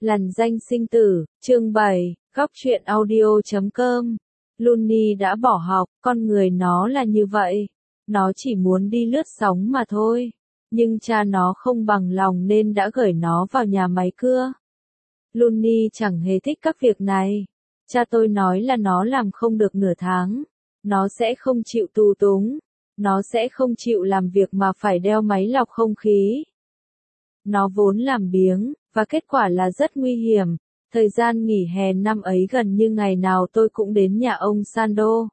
Lằn danh sinh tử, chương 7, góc truyện audio.com. Looney đã bỏ học, con người nó là như vậy. Nó chỉ muốn đi lướt sóng mà thôi. Nhưng cha nó không bằng lòng nên đã gửi nó vào nhà máy cưa. Looney chẳng hề thích các việc này. Cha tôi nói là nó làm không được nửa tháng. Nó sẽ không chịu tù túng. Nó sẽ không chịu làm việc mà phải đeo máy lọc không khí. Nó vốn làm biếng, và kết quả là rất nguy hiểm. Thời gian nghỉ hè năm ấy gần như ngày nào tôi cũng đến nhà ông Sando.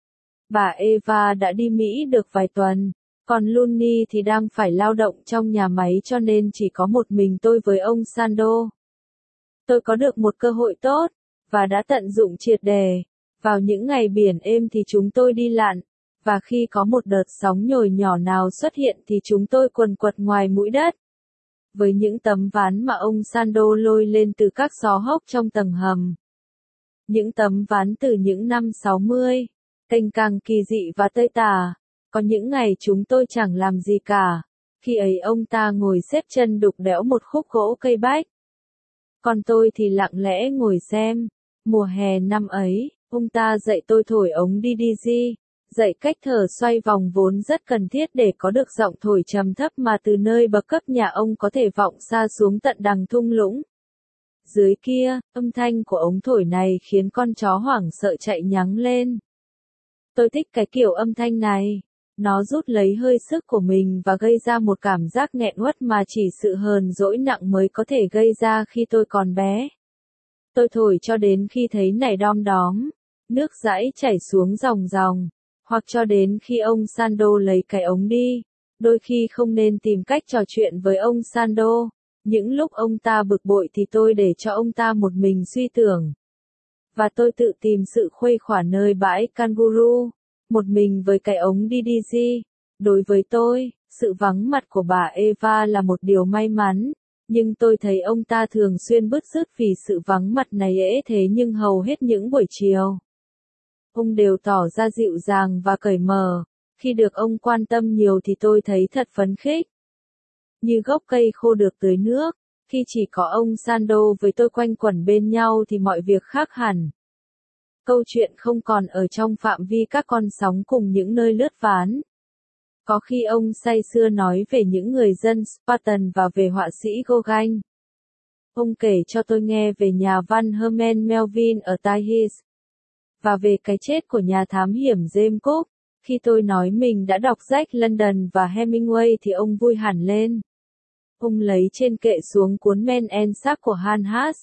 Bà Eva đã đi Mỹ được vài tuần, còn Looney thì đang phải lao động trong nhà máy cho nên chỉ có một mình tôi với ông Sando. Tôi có được một cơ hội tốt, và đã tận dụng triệt để. Vào những ngày biển êm thì chúng tôi đi lặn, và khi có một đợt sóng nhồi nhỏ nào xuất hiện thì chúng tôi quần quật ngoài mũi đất. Với những tấm ván mà ông Sando lôi lên từ các xó hốc trong tầng hầm. Những tấm ván từ những năm 60, kênh càng kỳ dị và tơi tả. Có những ngày chúng tôi chẳng làm gì cả. Khi ấy ông ta ngồi xếp chân đục đẽo một khúc gỗ cây bách. Còn tôi thì lặng lẽ ngồi xem. Mùa hè năm ấy, ông ta dạy tôi thổi ống DDG. Dạy cách thở xoay vòng vốn rất cần thiết để có được giọng thổi trầm thấp mà từ nơi bậc cấp nhà ông có thể vọng xa xuống tận đằng thung lũng. Dưới kia, âm thanh của ống thổi này khiến con chó hoảng sợ chạy nhắng lên. Tôi thích cái kiểu âm thanh này. Nó rút lấy hơi sức của mình và gây ra một cảm giác nghẹn uất mà chỉ sự hờn dỗi nặng mới có thể gây ra khi tôi còn bé. Tôi thổi cho đến khi thấy nảy đom đóm, nước dãi chảy xuống ròng ròng. Hoặc cho đến khi ông Sando lấy cái ống đi. Đôi khi không nên tìm cách trò chuyện với ông Sando. Những lúc ông ta bực bội thì tôi để cho ông ta một mình suy tưởng. Và tôi tự tìm sự khuây khỏa nơi bãi Kangaroo. Một mình với cái ống DDG. Đối với tôi, sự vắng mặt của bà Eva là một điều may mắn. Nhưng tôi thấy ông ta thường xuyên bứt rứt vì sự vắng mặt này ễ thế nhưng hầu hết những buổi chiều. Ông đều tỏ ra dịu dàng và cởi mở. Khi được ông quan tâm nhiều thì tôi thấy thật phấn khích. Như gốc cây khô được tưới nước, khi chỉ có ông Sando với tôi quanh quẩn bên nhau thì mọi việc khác hẳn. Câu chuyện không còn ở trong phạm vi các con sóng cùng những nơi lướt ván. Có khi ông say sưa nói về những người dân Spartan và về họa sĩ Gauguin. Ông kể cho tôi nghe về nhà văn Herman Melville ở Tahiz. Và về cái chết của nhà thám hiểm James Cook. Khi tôi nói mình đã đọc Jack London và Hemingway thì ông vui hẳn lên. Ông lấy trên kệ xuống cuốn Men and Shark của Han Hase.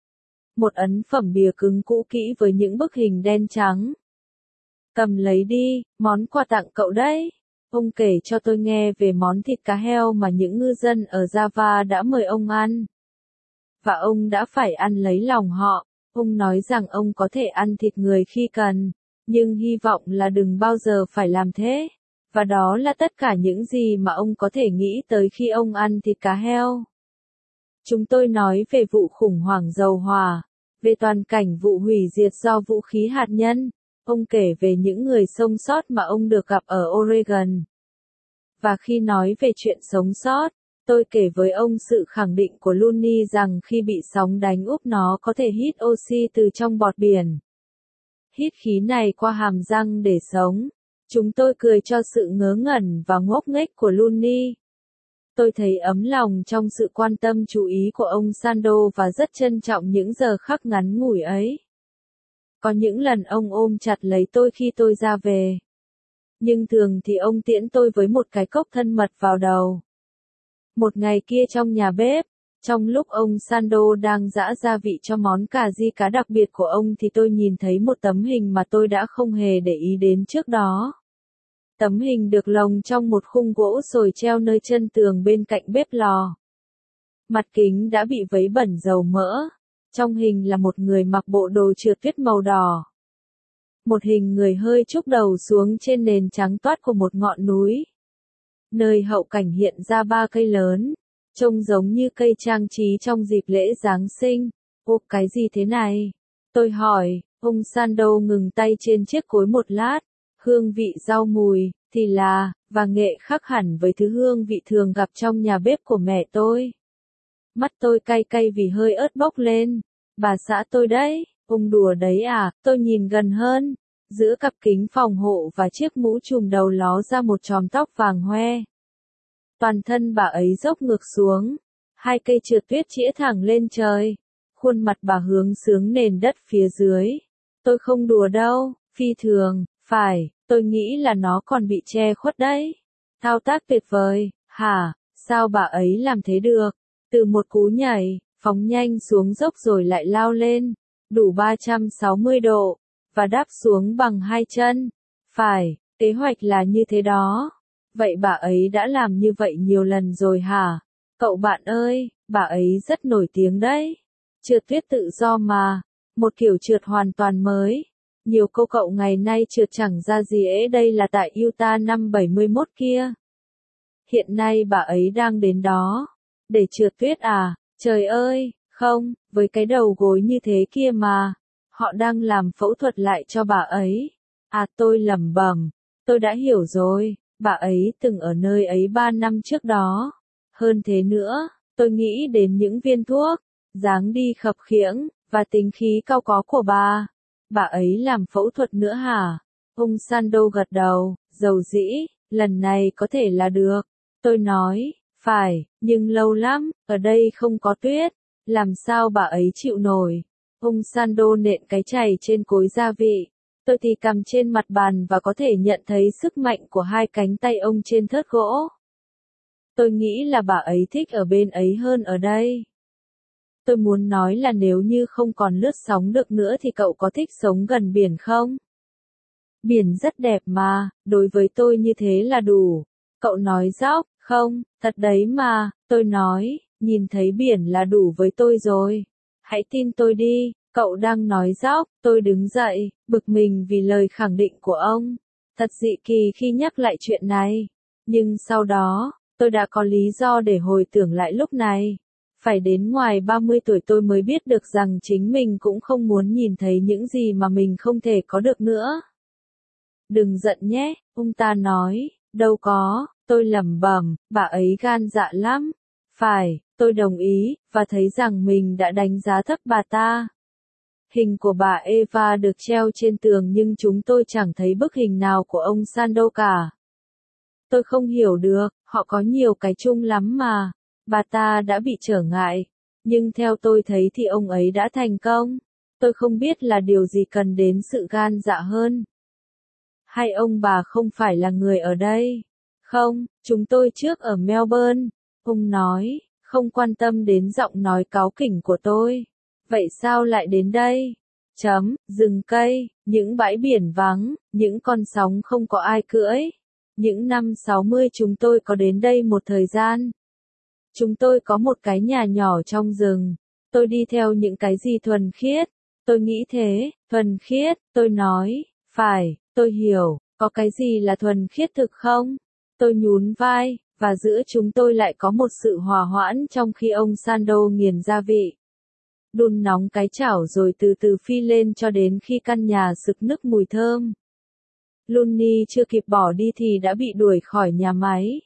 Một ấn phẩm bìa cứng cũ kỹ với những bức hình đen trắng. Cầm lấy đi, món quà tặng cậu đấy. Ông kể cho tôi nghe về món thịt cá heo mà những ngư dân ở Java đã mời ông ăn. Và ông đã phải ăn lấy lòng họ. Ông nói rằng ông có thể ăn thịt người khi cần, nhưng hy vọng là đừng bao giờ phải làm thế. Và đó là tất cả những gì mà ông có thể nghĩ tới khi ông ăn thịt cá heo. Chúng tôi nói về vụ khủng hoảng dầu hỏa, về toàn cảnh vụ hủy diệt do vũ khí hạt nhân. Ông kể về những người sống sót mà ông được gặp ở Oregon. Và khi nói về chuyện sống sót, tôi kể với ông sự khẳng định của Looney rằng khi bị sóng đánh úp nó có thể hít oxy từ trong bọt biển. Hít khí này qua hàm răng để sống. Chúng tôi cười cho sự ngớ ngẩn và ngốc nghếch của Looney. Tôi thấy ấm lòng trong sự quan tâm chú ý của ông Sando và rất trân trọng những giờ khắc ngắn ngủi ấy. Có những lần ông ôm chặt lấy tôi khi tôi ra về. Nhưng thường thì ông tiễn tôi với một cái cốc thân mật vào đầu. Một ngày kia trong nhà bếp, trong lúc ông Sando đang giã gia vị cho món cà ri cá đặc biệt của ông thì tôi nhìn thấy một tấm hình mà tôi đã không hề để ý đến trước đó. Tấm hình được lồng trong một khung gỗ sồi treo nơi chân tường bên cạnh bếp lò. Mặt kính đã bị vấy bẩn dầu mỡ. Trong hình là một người mặc bộ đồ trượt tuyết màu đỏ. Một hình người hơi chúc đầu xuống trên nền trắng toát của một ngọn núi. Nơi hậu cảnh hiện ra 3 cây lớn, trông giống như cây trang trí trong dịp lễ Giáng sinh. Ô, cái gì thế này? Tôi hỏi, ông Sando ngừng tay trên chiếc cối một lát. Hương vị rau mùi, thì là, và nghệ khác hẳn với thứ hương vị thường gặp trong nhà bếp của mẹ tôi. Mắt tôi cay cay vì hơi ớt bốc lên. Bà xã tôi đấy, ông đùa đấy à, tôi nhìn gần hơn. Giữa cặp kính phòng hộ và chiếc mũ trùm đầu ló ra một chòm tóc vàng hoe. Toàn thân bà ấy dốc ngược xuống. Hai cây trượt tuyết chĩa thẳng lên trời. Khuôn mặt bà hướng xuống nền đất phía dưới. Tôi không đùa đâu, phi thường, phải, tôi nghĩ là nó còn bị che khuất đấy. Thao tác tuyệt vời, hả, sao bà ấy làm thế được? Từ một cú nhảy, phóng nhanh xuống dốc rồi lại lao lên, đủ 360 độ, và đáp xuống bằng hai chân. Phải, kế hoạch là như thế đó. Vậy bà ấy đã làm như vậy nhiều lần rồi hả? Cậu bạn ơi, bà ấy rất nổi tiếng đấy. Trượt tuyết tự do mà, một kiểu trượt hoàn toàn mới. Nhiều cô cậu ngày nay trượt chẳng ra gì ấy, đây là tại Utah năm 71 kia. Hiện nay bà ấy đang đến đó. Để trượt tuyết à? Trời ơi, không, với cái đầu gối như thế kia mà. Họ đang làm phẫu thuật lại cho bà ấy. À, tôi lẩm bẩm. Tôi đã hiểu rồi, bà ấy từng ở nơi ấy 3 năm trước đó. Hơn thế nữa, tôi nghĩ đến những viên thuốc, dáng đi khập khiễng, và tính khí cao có của bà. Bà ấy làm phẫu thuật nữa hả? Ông Sando gật đầu, dầu dĩ, lần này có thể là được. Tôi nói, phải, nhưng lâu lắm, ở đây không có tuyết, làm sao bà ấy chịu nổi. Ông Sando nện cái chày trên cối gia vị. Tôi thì cầm trên mặt bàn và có thể nhận thấy sức mạnh của hai cánh tay ông trên thớt gỗ. Tôi nghĩ là bà ấy thích ở bên ấy hơn ở đây. Tôi muốn nói là nếu như không còn lướt sóng được nữa thì cậu có thích sống gần biển không? Biển rất đẹp mà, đối với tôi như thế là đủ. Cậu nói dóc, không, thật đấy mà, tôi nói, nhìn thấy biển là đủ với tôi rồi. Hãy tin tôi đi, cậu đang nói dóc, tôi đứng dậy, bực mình vì lời khẳng định của ông. Thật dị kỳ khi nhắc lại chuyện này. Nhưng sau đó, tôi đã có lý do để hồi tưởng lại lúc này. Phải đến ngoài 30 tuổi tôi mới biết được rằng chính mình cũng không muốn nhìn thấy những gì mà mình không thể có được nữa. Đừng giận nhé, ông ta nói, đâu có, tôi lẩm bẩm, bà ấy gan dạ lắm. Phải, tôi đồng ý, và thấy rằng mình đã đánh giá thấp bà ta. Hình của bà Eva được treo trên tường nhưng chúng tôi chẳng thấy bức hình nào của ông Sando cả. Tôi không hiểu được, họ có nhiều cái chung lắm mà. Bà ta đã bị trở ngại, nhưng theo tôi thấy thì ông ấy đã thành công. Tôi không biết là điều gì cần đến sự gan dạ hơn. Hay ông bà không phải là người ở đây? Không, chúng tôi trước ở Melbourne. Ông nói, không quan tâm đến giọng nói cáu kỉnh của tôi. Vậy sao lại đến đây? Rừng cây, những bãi biển vắng, những con sóng không có ai cưỡi. Những năm 60 chúng tôi có đến đây một thời gian. Chúng tôi có một cái nhà nhỏ trong rừng. Tôi đi theo những cái gì thuần khiết. Tôi nghĩ thế, thuần khiết, tôi nói, phải, tôi hiểu, có cái gì là thuần khiết thực không? Tôi nhún vai, và giữa chúng tôi lại có một sự hòa hoãn trong khi ông Sando nghiền gia vị. Đun nóng cái chảo rồi từ từ phi lên cho đến khi căn nhà sực nức mùi thơm. Looney chưa kịp bỏ đi thì đã bị đuổi khỏi nhà máy.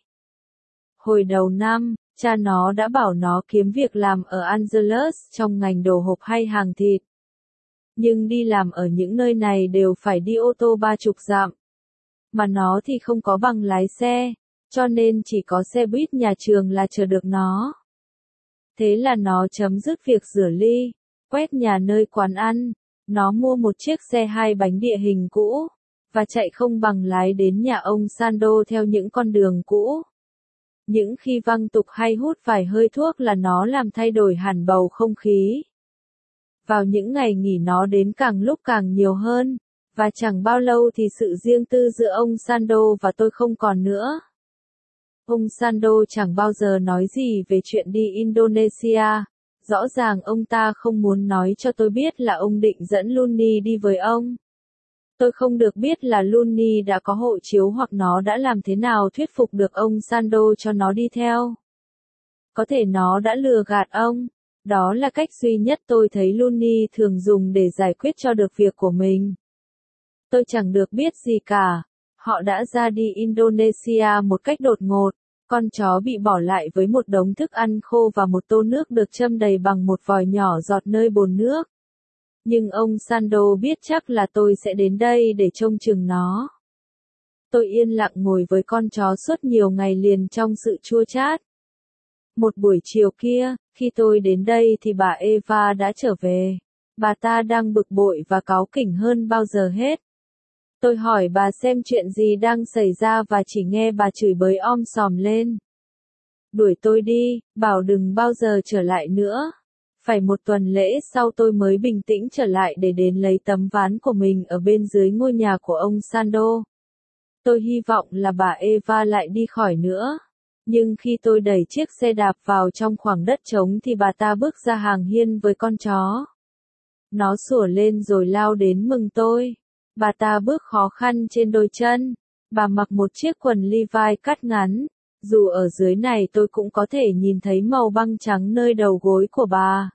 Hồi đầu năm, cha nó đã bảo nó kiếm việc làm ở Angeles trong ngành đồ hộp hay hàng thịt. Nhưng đi làm ở những nơi này đều phải đi ô tô 30 dặm. Mà nó thì không có bằng lái xe, cho nên chỉ có xe buýt nhà trường là chờ được nó. Thế là nó chấm dứt việc rửa ly, quét nhà nơi quán ăn. Nó mua một chiếc xe 2 bánh địa hình cũ, và chạy không bằng lái đến nhà ông Sando theo những con đường cũ. Những khi văng tục hay hút vài hơi thuốc là nó làm thay đổi hẳn bầu không khí. Vào những ngày nghỉ nó đến càng lúc càng nhiều hơn, và chẳng bao lâu thì sự riêng tư giữa ông Sando và tôi không còn nữa. Ông Sando chẳng bao giờ nói gì về chuyện đi Indonesia. Rõ ràng ông ta không muốn nói cho tôi biết là ông định dẫn Looney đi với ông. Tôi không được biết là Looney đã có hộ chiếu hoặc nó đã làm thế nào thuyết phục được ông Sando cho nó đi theo. Có thể nó đã lừa gạt ông. Đó là cách duy nhất tôi thấy Looney thường dùng để giải quyết cho được việc của mình. Tôi chẳng được biết gì cả. Họ đã ra đi Indonesia một cách đột ngột. Con chó bị bỏ lại với một đống thức ăn khô và một tô nước được châm đầy bằng một vòi nhỏ giọt nơi bồn nước. Nhưng ông Sando biết chắc là tôi sẽ đến đây để trông chừng nó. Tôi yên lặng ngồi với con chó suốt nhiều ngày liền trong sự chua chát. Một buổi chiều kia, khi tôi đến đây thì bà Eva đã trở về. Bà ta đang bực bội và cáu kỉnh hơn bao giờ hết. Tôi hỏi bà xem chuyện gì đang xảy ra và chỉ nghe bà chửi bới sòm lên. Đuổi tôi đi, bảo đừng bao giờ trở lại nữa. Phải một tuần lễ sau tôi mới bình tĩnh trở lại để đến lấy tấm ván của mình ở bên dưới ngôi nhà của ông Sando. Tôi hy vọng là bà Eva lại đi khỏi nữa. Nhưng khi tôi đẩy chiếc xe đạp vào trong khoảng đất trống thì bà ta bước ra hàng hiên với con chó. Nó sủa lên rồi lao đến mừng tôi. Bà ta bước khó khăn trên đôi chân. Bà mặc một chiếc quần Levi cắt ngắn. Dù ở dưới này tôi cũng có thể nhìn thấy màu băng trắng nơi đầu gối của bà.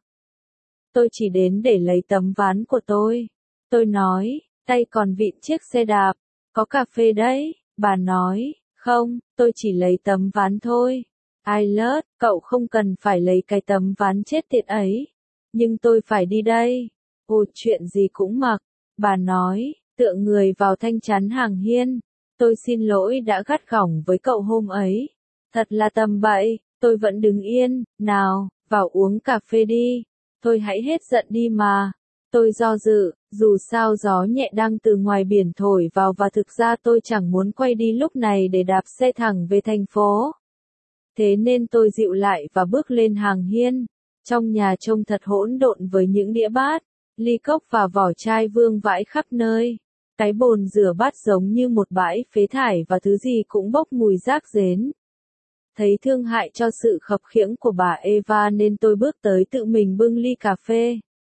Tôi chỉ đến để lấy tấm ván của tôi. Tôi nói, tay còn vịn chiếc xe đạp. Có cà phê đấy, bà nói, không, tôi chỉ lấy tấm ván thôi. Ailert, cậu không cần phải lấy cái tấm ván chết tiệt ấy. Nhưng tôi phải đi đây. Ồ, chuyện gì cũng mặc. Bà nói, tựa người vào thanh chắn hàng hiên. Tôi xin lỗi đã gắt gỏng với cậu hôm ấy. Thật là tầm bậy, tôi vẫn đứng yên, nào, vào uống cà phê đi. Thôi hãy hết giận đi mà. Tôi do dự, dù sao gió nhẹ đang từ ngoài biển thổi vào và thực ra tôi chẳng muốn quay đi lúc này để đạp xe thẳng về thành phố. Thế nên tôi dịu lại và bước lên hàng hiên. Trong nhà trông thật hỗn độn với những đĩa bát, ly cốc và vỏ chai vương vãi khắp nơi. Cái bồn rửa bát giống như một bãi phế thải và thứ gì cũng bốc mùi rác rến. Thấy thương hại cho sự khập khiễng của bà Eva nên tôi bước tới tự mình bưng ly cà phê.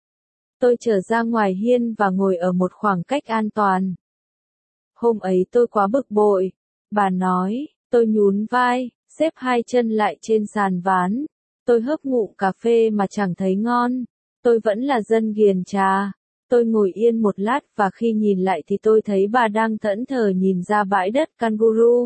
Tôi trở ra ngoài hiên và ngồi ở một khoảng cách an toàn. Hôm ấy tôi quá bực bội. Bà nói, tôi nhún vai, xếp hai chân lại trên sàn ván. Tôi hớp ngụm cà phê mà chẳng thấy ngon. Tôi vẫn là dân ghiền trà. Tôi ngồi yên một lát và khi nhìn lại thì tôi thấy bà đang thẫn thờ nhìn ra bãi đất kangaroo.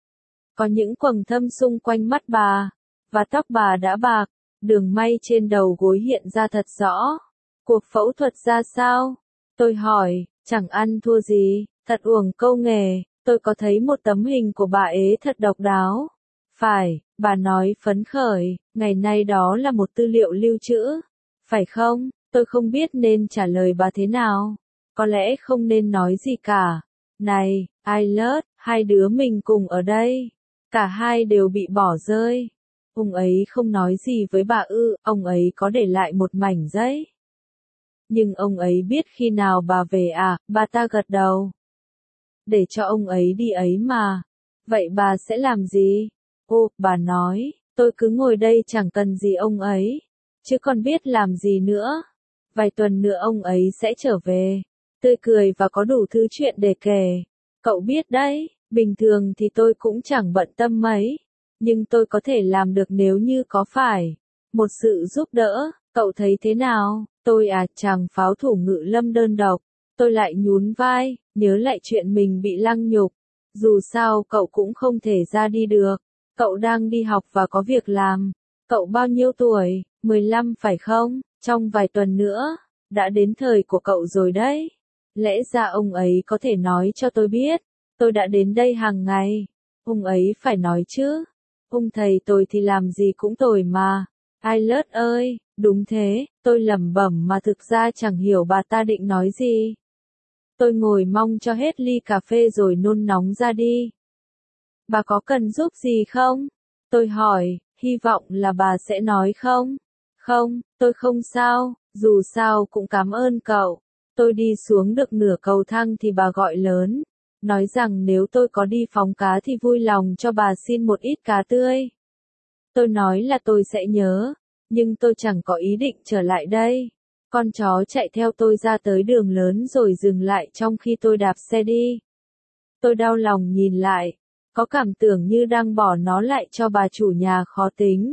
Có những quầng thâm xung quanh mắt bà, và tóc bà đã bạc, đường may trên đầu gối hiện ra thật rõ. Cuộc phẫu thuật ra sao? Tôi hỏi, chẳng ăn thua gì, thật uổng câu nghề, tôi có thấy một tấm hình của bà ấy thật độc đáo. Phải, bà nói phấn khởi, ngày nay đó là một tư liệu lưu trữ. Phải không? Tôi không biết nên trả lời bà thế nào. Có lẽ không nên nói gì cả. Này, Ailert, hai đứa mình cùng ở đây. Cả hai đều bị bỏ rơi. Ông ấy không nói gì với bà ư, ông ấy có để lại một mảnh giấy. Nhưng ông ấy biết khi nào bà về à, bà ta gật đầu. Để cho ông ấy đi ấy mà. Vậy bà sẽ làm gì? Ô, bà nói, tôi cứ ngồi đây chẳng cần gì ông ấy. Chứ còn biết làm gì nữa. Vài tuần nữa ông ấy sẽ trở về. Tươi cười và có đủ thứ chuyện để kể. Cậu biết đấy, bình thường thì tôi cũng chẳng bận tâm mấy. Nhưng tôi có thể làm được nếu như có phải một sự giúp đỡ. Cậu thấy thế nào? Tôi à, chàng pháo thủ ngự lâm đơn độc. Tôi lại nhún vai, nhớ lại chuyện mình bị lăng nhục. Dù sao cậu cũng không thể ra đi được. Cậu đang đi học và có việc làm. Cậu bao nhiêu tuổi? 15 phải không? Trong vài tuần nữa, đã đến thời của cậu rồi đấy. Lẽ ra ông ấy có thể nói cho tôi biết. Tôi đã đến đây hàng ngày. Ông ấy phải nói chứ. Ông thầy tôi thì làm gì cũng tồi mà. Ailert ơi, đúng thế, tôi lẩm bẩm mà thực ra chẳng hiểu bà ta định nói gì. Tôi ngồi mong cho hết ly cà phê rồi nôn nóng ra đi. Bà có cần giúp gì không? Tôi hỏi, hy vọng là bà sẽ nói không. Không, tôi không sao, dù sao cũng cảm ơn cậu. Tôi đi xuống được nửa cầu thang thì bà gọi lớn. Nói rằng nếu tôi có đi phóng cá thì vui lòng cho bà xin một ít cá tươi. Tôi nói là tôi sẽ nhớ, nhưng tôi chẳng có ý định trở lại đây. Con chó chạy theo tôi ra tới đường lớn rồi dừng lại trong khi tôi đạp xe đi. Tôi đau lòng nhìn lại, có cảm tưởng như đang bỏ nó lại cho bà chủ nhà khó tính.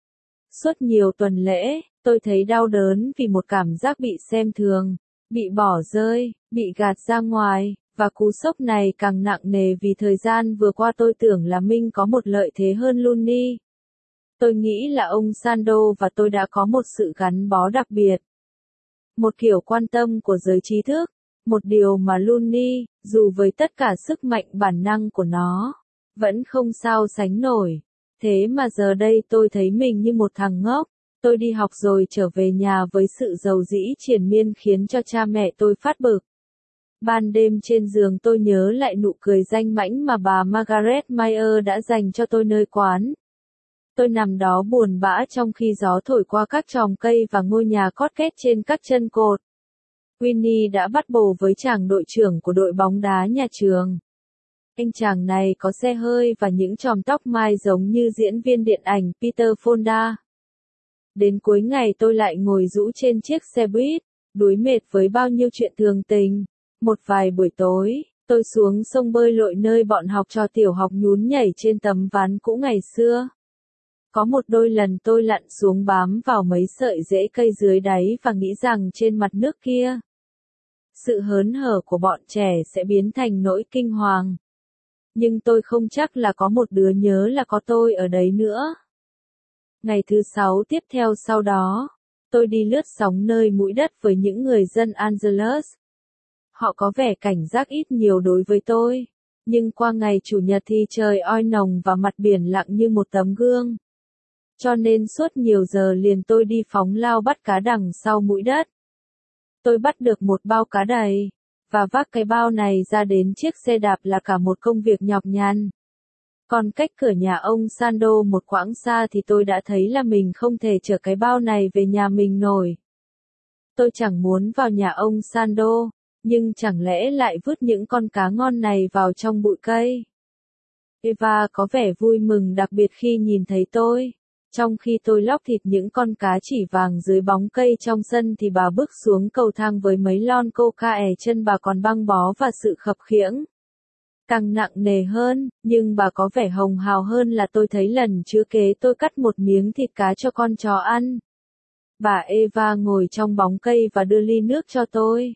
Suốt nhiều tuần lễ, tôi thấy đau đớn vì một cảm giác bị xem thường, bị bỏ rơi, bị gạt ra ngoài, Và cú sốc này càng nặng nề vì thời gian vừa qua tôi tưởng là mình có một lợi thế hơn Looney. Tôi nghĩ là ông Sando và tôi đã có một sự gắn bó đặc biệt. Một kiểu quan tâm của giới trí thức. Một điều mà Looney, dù với tất cả sức mạnh bản năng của nó, vẫn không sao sánh nổi. Thế mà giờ đây tôi thấy mình như một thằng ngốc. Tôi đi học rồi trở về nhà với sự dầu dĩ triền miên khiến cho cha mẹ tôi phát bực. Ban đêm trên giường tôi nhớ lại nụ cười danh mãnh mà bà Margaret Meyer đã dành cho tôi nơi quán. Tôi nằm đó buồn bã trong khi gió thổi qua các chòm cây và ngôi nhà cót két trên các chân cột. Winnie đã bắt bồ với chàng đội trưởng của đội bóng đá nhà trường. Anh chàng này có xe hơi và những chòm tóc mai giống như diễn viên điện ảnh Peter Fonda. Đến cuối ngày tôi lại ngồi rũ trên chiếc xe buýt, đuối mệt với bao nhiêu chuyện thường tình. Một vài buổi tối, tôi xuống sông bơi lội nơi bọn học trò tiểu học nhún nhảy trên tấm ván cũ ngày xưa. Có một đôi lần tôi lặn xuống bám vào mấy sợi rễ cây dưới đáy và nghĩ rằng trên mặt nước kia, sự hớn hở của bọn trẻ sẽ biến thành nỗi kinh hoàng. Nhưng tôi không chắc là có một đứa nhớ là có tôi ở đấy nữa. Ngày thứ 6 tiếp theo sau đó, tôi đi lướt sóng nơi mũi đất với những người dân Angeles. Họ có vẻ cảnh giác ít nhiều đối với tôi. Nhưng qua ngày Chủ nhật thì trời oi nồng và mặt biển lặng như một tấm gương. Cho nên suốt nhiều giờ liền tôi đi phóng lao bắt cá đằng sau mũi đất. Tôi bắt được một bao cá đầy, và vác cái bao này ra đến chiếc xe đạp là cả một công việc nhọc nhằn. Còn cách cửa nhà ông Sando một quãng xa thì tôi đã thấy là mình không thể chở cái bao này về nhà mình nổi. Tôi chẳng muốn vào nhà ông Sando, nhưng chẳng lẽ lại vứt những con cá ngon này vào trong bụi cây. Eva có vẻ vui mừng đặc biệt khi nhìn thấy tôi. Trong khi tôi lóc thịt những con cá chỉ vàng dưới bóng cây trong sân thì bà bước xuống cầu thang với mấy lon coca, chân bà còn băng bó và sự khập khiễng càng nặng nề hơn, nhưng bà có vẻ hồng hào hơn là tôi thấy lần trước kế tôi cắt một miếng thịt cá cho con chó ăn. Bà Eva ngồi trong bóng cây và đưa ly nước cho tôi.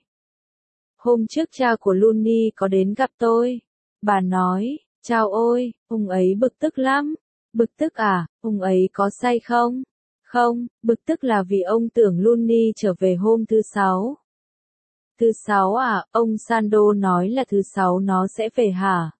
Hôm trước cha của Looney có đến gặp tôi. Bà nói, chao ôi, ông ấy bực tức lắm. Bực tức à, ông ấy có say không? Không, bực tức là vì ông tưởng Looney trở về hôm thứ 6. Thứ 6 à, ông Sando nói là thứ 6 nó sẽ về hả?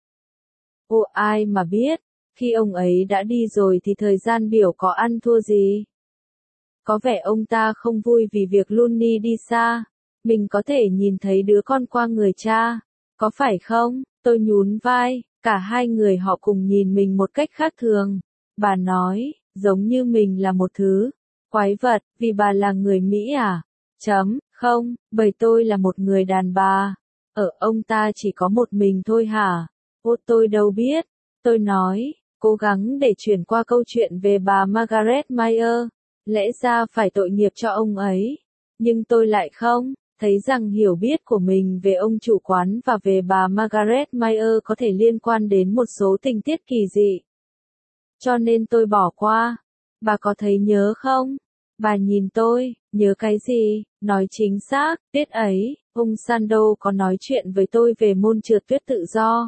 Ồ ai mà biết, khi ông ấy đã đi rồi thì thời gian biểu có ăn thua gì? Có vẻ ông ta không vui vì việc Looney đi xa. Mình có thể nhìn thấy đứa con qua người cha, có phải không? Tôi nhún vai, cả hai người họ cùng nhìn mình một cách khác thường. Bà nói, giống như mình là một thứ quái vật, vì bà là người Mỹ à? Không, bởi tôi là một người đàn bà. Ông ta chỉ có một mình thôi hả? Ô tôi đâu biết. Tôi nói, cố gắng để chuyển qua câu chuyện về bà Margaret Meyer. Lẽ ra phải tội nghiệp cho ông ấy. Nhưng tôi lại không, thấy rằng hiểu biết của mình về ông chủ quán và về bà Margaret Meyer có thể liên quan đến một số tình tiết kỳ dị. Cho nên tôi bỏ qua. Bà có thấy nhớ không? Bà nhìn tôi, nhớ cái gì? Nói chính xác, tiết ấy, ông Sando có nói chuyện với tôi về môn trượt tuyết tự do.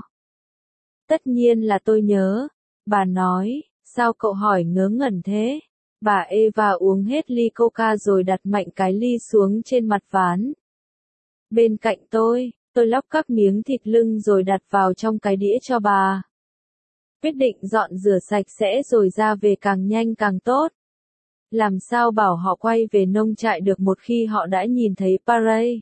Tất nhiên là tôi nhớ. Bà nói, sao cậu hỏi ngớ ngẩn thế? Bà Eva uống hết ly coca rồi đặt mạnh cái ly xuống trên mặt ván. Bên cạnh tôi lóc các miếng thịt lưng rồi đặt vào trong cái đĩa cho bà. Quyết định dọn rửa sạch sẽ rồi ra về càng nhanh càng tốt. Làm sao bảo họ quay về nông trại được một khi họ đã nhìn thấy parade?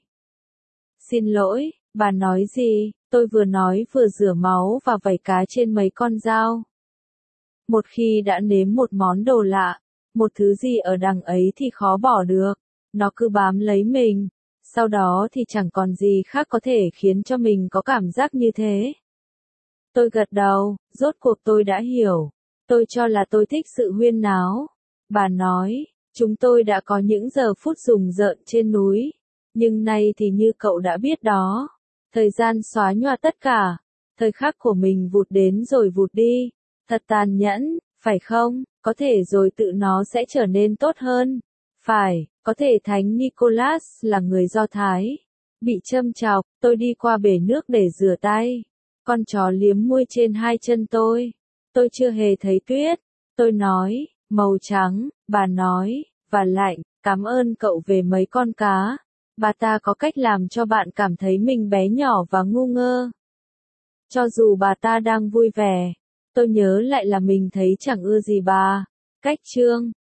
Xin lỗi, bà nói gì? Tôi vừa nói vừa rửa máu và vẩy cá trên mấy con dao. Một khi đã nếm một món đồ lạ, một thứ gì ở đằng ấy thì khó bỏ được. Nó cứ bám lấy mình. Sau đó thì chẳng còn gì khác có thể khiến cho mình có cảm giác như thế. Tôi gật đầu, rốt cuộc tôi đã hiểu. Tôi cho là tôi thích sự huyên náo. Bà nói, chúng tôi đã có những giờ phút rùng rợn trên núi. Nhưng nay thì như cậu đã biết đó. Thời gian xóa nhòa tất cả. Thời khắc của mình vụt đến rồi vụt đi. Thật tàn nhẫn, phải không? Có thể rồi tự nó sẽ trở nên tốt hơn. Phải, có thể Thánh Nicholas là người Do Thái. Bị châm chọc, tôi đi qua bể nước để rửa tay. Con chó liếm môi trên hai chân tôi. Tôi chưa hề thấy tuyết. Tôi nói, màu trắng, bà nói, và lạnh, cảm ơn cậu về mấy con cá. Bà ta có cách làm cho bạn cảm thấy mình bé nhỏ và ngu ngơ. Cho dù bà ta đang vui vẻ, tôi nhớ lại là mình thấy chẳng ưa gì bà. Cách chương